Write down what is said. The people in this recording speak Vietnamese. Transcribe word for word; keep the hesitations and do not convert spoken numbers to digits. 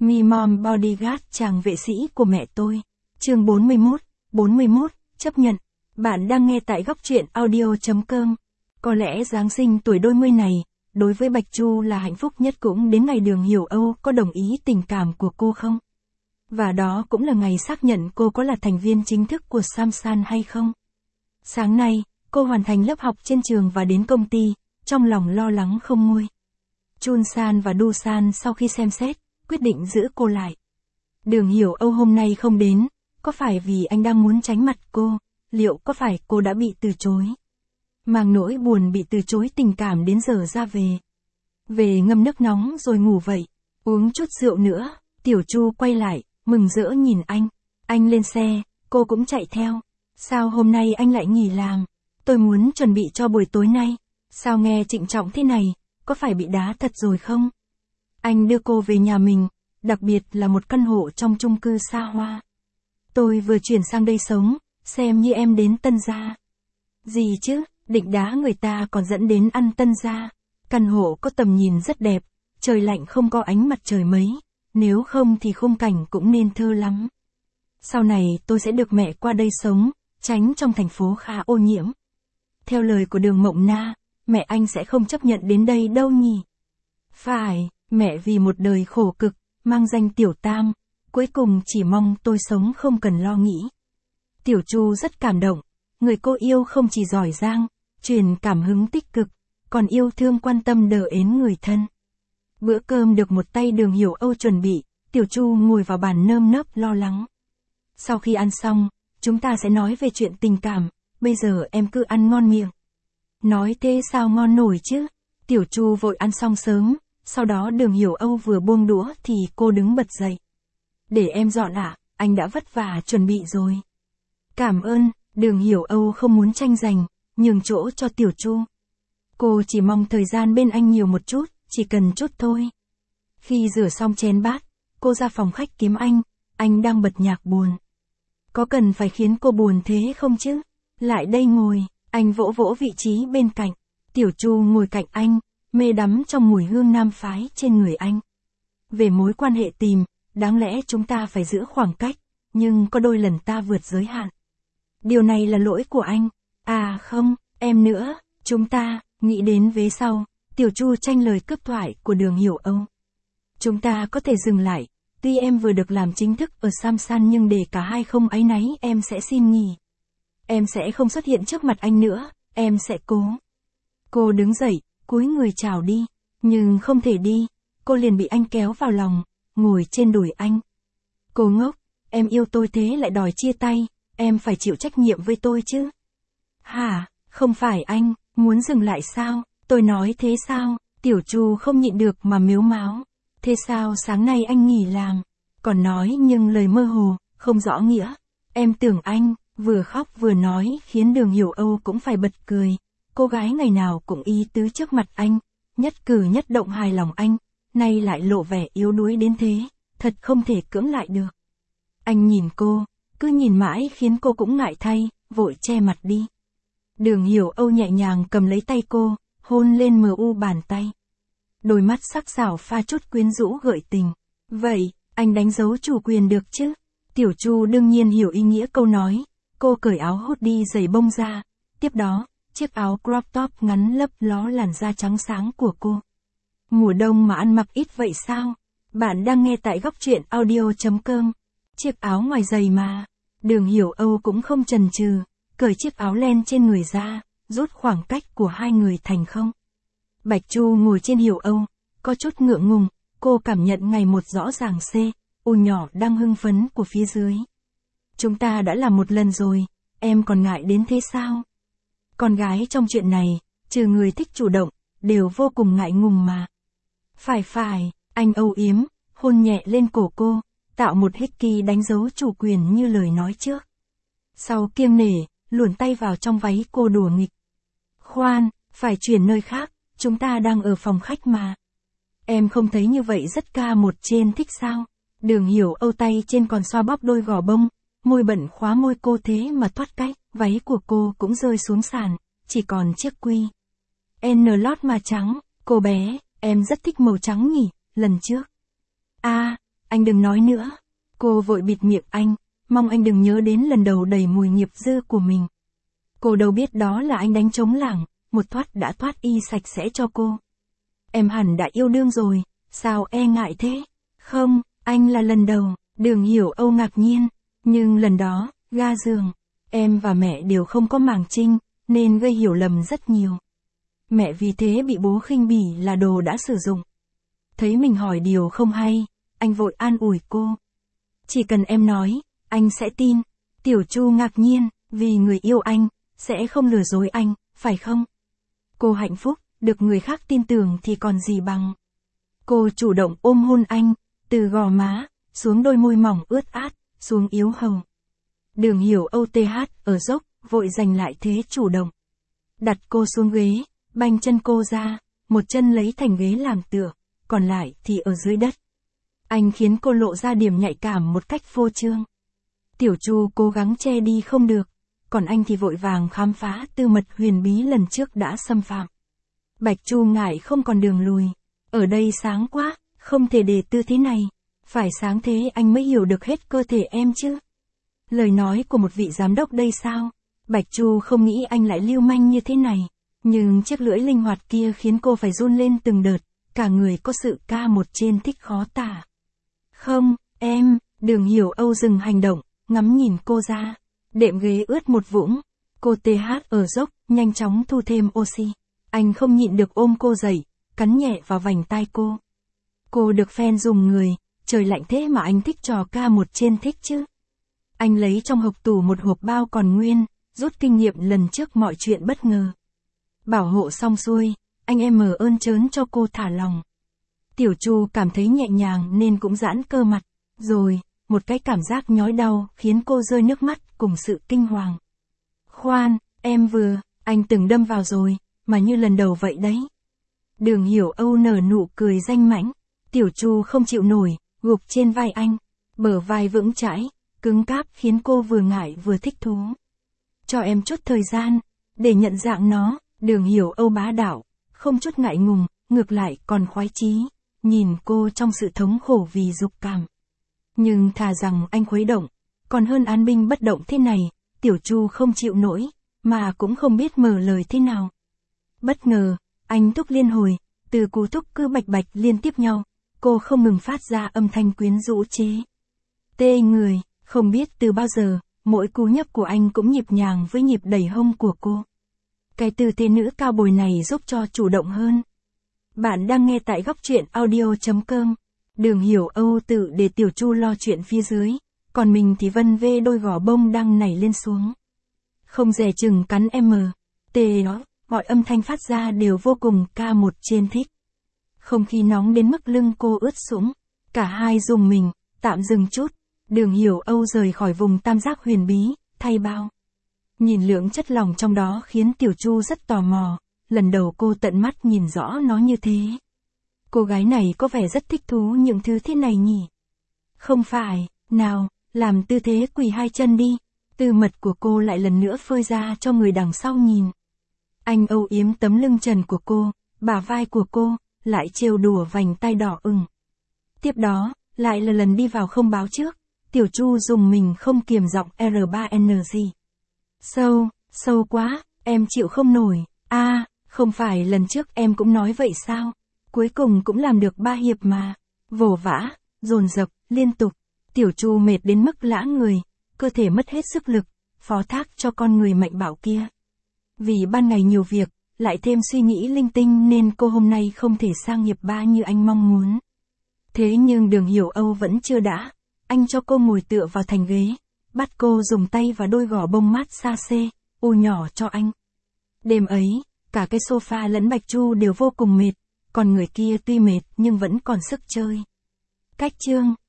Me Mom Bodyguard chàng vệ sĩ của mẹ tôi. Chương bốn mươi mốt, bốn mươi mốt, chấp nhận. Bạn đang nghe tại góc truyện audio chấm com. Có lẽ Giáng sinh tuổi đôi mươi này, đối với Bạch Chu là hạnh phúc nhất cũng đến ngày Đường Hiểu Âu có đồng ý tình cảm của cô không? Và đó cũng là ngày xác nhận cô có là thành viên chính thức của Samsan hay không? Sáng nay, cô hoàn thành lớp học trên trường và đến công ty, trong lòng lo lắng không nguôi. Chun San và Du San sau khi xem xét, quyết định giữ cô lại. Đường Hiểu Âu hôm nay không đến, có phải vì anh đang muốn tránh mặt cô, liệu có phải cô đã bị từ chối? Mang nỗi buồn bị từ chối tình cảm đến giờ ra về. Về ngâm nước nóng rồi ngủ vậy, uống chút rượu nữa, Tiểu Chu quay lại, mừng rỡ nhìn anh. Anh lên xe, cô cũng chạy theo. Sao hôm nay anh lại nghỉ làm? Tôi muốn chuẩn bị cho buổi tối nay. Sao nghe trịnh trọng thế này, có phải bị đá thật rồi không? Anh đưa cô về nhà mình, đặc biệt là một căn hộ trong chung cư xa hoa. Tôi vừa chuyển sang đây sống, xem như em đến Tân Gia. Gì chứ, định đá người ta còn dẫn đến ăn Tân Gia. Căn hộ có tầm nhìn rất đẹp, trời lạnh không có ánh mặt trời mấy, nếu không thì khung cảnh cũng nên thơ lắm. Sau này tôi sẽ được mẹ qua đây sống, tránh trong thành phố khá ô nhiễm. Theo lời của Đường Mộng Na, mẹ anh sẽ không chấp nhận đến đây đâu nhỉ? Phải, mẹ vì một đời khổ cực, mang danh Tiểu Tam, cuối cùng chỉ mong tôi sống không cần lo nghĩ. Tiểu Chu rất cảm động, người cô yêu không chỉ giỏi giang, truyền cảm hứng tích cực, còn yêu thương quan tâm đờ ến người thân. Bữa cơm được một tay Đường Hiểu Âu chuẩn bị, Tiểu Chu ngồi vào bàn nơm nớp lo lắng. Sau khi ăn xong, chúng ta sẽ nói về chuyện tình cảm, bây giờ em cứ ăn ngon miệng. Nói thế sao ngon nổi chứ? Tiểu Chu vội ăn xong sớm, sau đó Đường Hiểu Âu vừa buông đũa thì cô đứng bật dậy. Để em dọn ạ, anh đã vất vả chuẩn bị rồi. Cảm ơn, Đường Hiểu Âu không muốn tranh giành, nhường chỗ cho Tiểu Chu. Cô chỉ mong thời gian bên anh nhiều một chút, chỉ cần chút thôi. Khi rửa xong chén bát, cô ra phòng khách kiếm anh, anh đang bật nhạc buồn. Có cần phải khiến cô buồn thế không chứ? Lại đây ngồi, anh vỗ vỗ vị trí bên cạnh. Tiểu Chu ngồi cạnh anh, mê đắm trong mùi hương nam phái trên người anh. Về mối quan hệ tìm, đáng lẽ chúng ta phải giữ khoảng cách, nhưng có đôi lần ta vượt giới hạn. Điều này là lỗi của anh. À không, em nữa, chúng ta, nghĩ đến vế sau, Tiểu Chu tranh lời cướp thoại của Đường Hiểu Âu. Chúng ta có thể dừng lại, tuy em vừa được làm chính thức ở Samsan nhưng để cả hai không áy náy em sẽ xin nghỉ. Em sẽ không xuất hiện trước mặt anh nữa, em sẽ cố. Cô đứng dậy, cúi người chào đi, nhưng không thể đi, cô liền bị anh kéo vào lòng, ngồi trên đùi anh. Cô ngốc, em yêu tôi thế lại đòi chia tay, em phải chịu trách nhiệm với tôi chứ. Hả, không phải anh, muốn dừng lại sao, tôi nói thế sao, Tiểu Chu không nhịn được mà mếu máo. Thế sao sáng nay anh nghỉ làm, còn nói nhưng lời mơ hồ, không rõ nghĩa. Em tưởng anh, vừa khóc vừa nói khiến Đường Hiểu Âu cũng phải bật cười. Cô gái ngày nào cũng ý tứ trước mặt anh, nhất cử nhất động hài lòng anh, nay lại lộ vẻ yếu đuối đến thế, thật không thể cưỡng lại được. Anh nhìn cô, cứ nhìn mãi khiến cô cũng ngại thay, vội che mặt đi. Đường Hiểu Âu nhẹ nhàng cầm lấy tay cô, hôn lên mờ u bàn tay. Đôi mắt sắc sảo pha chút quyến rũ gợi tình. Vậy, anh đánh dấu chủ quyền được chứ? Tiểu Chu đương nhiên hiểu ý nghĩa câu nói. Cô cởi áo hốt đi giày bông ra. Tiếp đó, chiếc áo crop top ngắn lấp ló làn da trắng sáng của cô. Mùa đông mà ăn mặc ít vậy sao? Bạn đang nghe tại góc truyện audio chấm com. Chiếc áo ngoài giày mà. Đường Hiểu Âu cũng không chần chừ, cởi chiếc áo len trên người ra, rút khoảng cách của hai người thành không. Bạch Chu ngồi trên Hiểu Âu, có chút ngượng ngùng, cô cảm nhận ngày một rõ ràng C, U nhỏ đang hưng phấn của phía dưới. Chúng ta đã làm một lần rồi, em còn ngại đến thế sao? Con gái trong chuyện này, trừ người thích chủ động, đều vô cùng ngại ngùng mà. Phải phải, anh âu yếm, hôn nhẹ lên cổ cô, tạo một hickey đánh dấu chủ quyền như lời nói trước. Sau kiêng nể, luồn tay vào trong váy cô đùa nghịch. Khoan, phải chuyển nơi khác. Chúng ta đang ở phòng khách mà. Em không thấy như vậy rất ca một trên thích sao? Đường Hiểu Âu tay trên còn xoa bóp đôi gò bông, môi bẩn khóa môi cô thế mà thoát cách, váy của cô cũng rơi xuống sàn, chỉ còn chiếc quy N lót mà trắng, cô bé, em rất thích màu trắng nhỉ, lần trước. À, anh đừng nói nữa. Cô vội bịt miệng anh, mong anh đừng nhớ đến lần đầu đầy mùi nghiệp dư của mình. Cô đâu biết đó là anh đánh trống lảng, một thoát đã thoát y sạch sẽ cho cô. Em hẳn đã yêu đương rồi, sao e ngại thế? Không, anh là lần đầu. Đường Hiểu Âu ngạc nhiên, nhưng lần đó, ga giường, em và mẹ đều không có màng trinh, nên gây hiểu lầm rất nhiều. Mẹ vì thế bị bố khinh bỉ là đồ đã sử dụng. Thấy mình hỏi điều không hay, anh vội an ủi cô. Chỉ cần em nói, anh sẽ tin. Tiểu Chu ngạc nhiên, vì người yêu anh, sẽ không lừa dối anh, phải không? Cô hạnh phúc, được người khác tin tưởng thì còn gì bằng. Cô chủ động ôm hôn anh, từ gò má, xuống đôi môi mỏng ướt át, xuống yếu hầu. Đường Hiểu Âu tê hát ở dốc, vội giành lại thế chủ động. Đặt cô xuống ghế, banh chân cô ra, một chân lấy thành ghế làm tựa, còn lại thì ở dưới đất. Anh khiến cô lộ ra điểm nhạy cảm một cách phô trương. Tiểu Chu cố gắng che đi không được, còn anh thì vội vàng khám phá tư mật huyền bí lần trước đã xâm phạm. Bạch Chu ngại không còn đường lùi. Ở đây sáng quá, không thể để tư thế này. Phải sáng thế anh mới hiểu được hết cơ thể em chứ. Lời nói của một vị giám đốc đây sao? Bạch Chu không nghĩ anh lại lưu manh như thế này. Nhưng chiếc lưỡi linh hoạt kia khiến cô phải run lên từng đợt, cả người có sự ca một trên thích khó tả. Không, em, Đường Hiểu Âu dừng hành động, ngắm nhìn cô ra. Đệm ghế ướt một vũng. Cô tê hát ở dốc, nhanh chóng thu thêm oxy. Anh không nhịn được ôm cô dậy, cắn nhẹ vào vành tai cô. Cô được fan dùng người, trời lạnh thế mà anh thích trò ca một trên thích chứ. Anh lấy trong hộp tủ một hộp bao còn nguyên, rút kinh nghiệm lần trước mọi chuyện bất ngờ. Bảo hộ xong xuôi, anh em mở ơn trớn cho cô thả lòng. Tiểu Chu cảm thấy nhẹ nhàng nên cũng giãn cơ mặt, rồi, một cái cảm giác nhói đau khiến cô rơi nước mắt cùng sự kinh hoàng. Khoan, em vừa, anh từng đâm vào rồi, mà như lần đầu vậy đấy. Đường Hiểu Âu nở nụ cười danh mãnh, Tiểu Chu không chịu nổi, gục trên vai anh, bờ vai vững chãi, cứng cáp khiến cô vừa ngại vừa thích thú. Cho em chút thời gian, để nhận dạng nó. Đường Hiểu Âu bá đạo, không chút ngại ngùng, ngược lại còn khoái chí, nhìn cô trong sự thống khổ vì dục cảm. Nhưng thà rằng anh khuấy động, còn hơn án binh bất động thế này. Tiểu Chu không chịu nổi, mà cũng không biết mở lời thế nào. Bất ngờ, anh thúc liên hồi, từ cú thúc cứ bạch bạch liên tiếp nhau, cô không ngừng phát ra âm thanh quyến rũ chế. Tê người, không biết từ bao giờ, mỗi cú nhấp của anh cũng nhịp nhàng với nhịp đẩy hông của cô. Cái tư thế nữ cao bồi này giúp cho chủ động hơn. Bạn đang nghe tại góc truyện audio chấm com. Đường Hiểu Âu tự để Tiểu Chu lo chuyện phía dưới, còn mình thì vân vê đôi gò bông đang nảy lên xuống. Không dè chừng cắn em, tê đó, mọi âm thanh phát ra đều vô cùng ca một trên thích. Không khí nóng đến mức lưng cô ướt sũng, cả hai dùng mình, tạm dừng chút. Đường Hiểu Âu rời khỏi vùng tam giác huyền bí, thay bao. Nhìn lượng chất lỏng trong đó khiến Tiểu Chu rất tò mò, lần đầu cô tận mắt nhìn rõ nó như thế. Cô gái này có vẻ rất thích thú những thứ thế này nhỉ? Không phải, nào, làm tư thế quỳ hai chân đi. Tư mật của cô lại lần nữa phơi ra cho người đằng sau nhìn. Anh âu yếm tấm lưng trần của cô, bả vai của cô, lại trêu đùa vành tai đỏ ửng. Tiếp đó, lại là lần đi vào không báo trước. Tiểu Chu dùng mình không kiềm giọng R ba N G. Sâu, sâu quá, em chịu không nổi. A, à, không phải lần trước em cũng nói vậy sao? Cuối cùng cũng làm được ba hiệp mà. Vồ vã, dồn dập, liên tục. Tiểu Chu mệt đến mức lã người, cơ thể mất hết sức lực, phó thác cho con người mạnh bạo kia. Vì ban ngày nhiều việc, lại thêm suy nghĩ linh tinh nên cô hôm nay không thể sang hiệp ba như anh mong muốn. Thế nhưng Đường Hiểu Âu vẫn chưa đã. Anh cho cô ngồi tựa vào thành ghế, bắt cô dùng tay và đôi gò bông mát xa xê, u nhỏ cho anh. Đêm ấy, cả cái sofa lẫn Bạch Chu đều vô cùng mệt, còn người kia tuy mệt nhưng vẫn còn sức chơi. Cách chương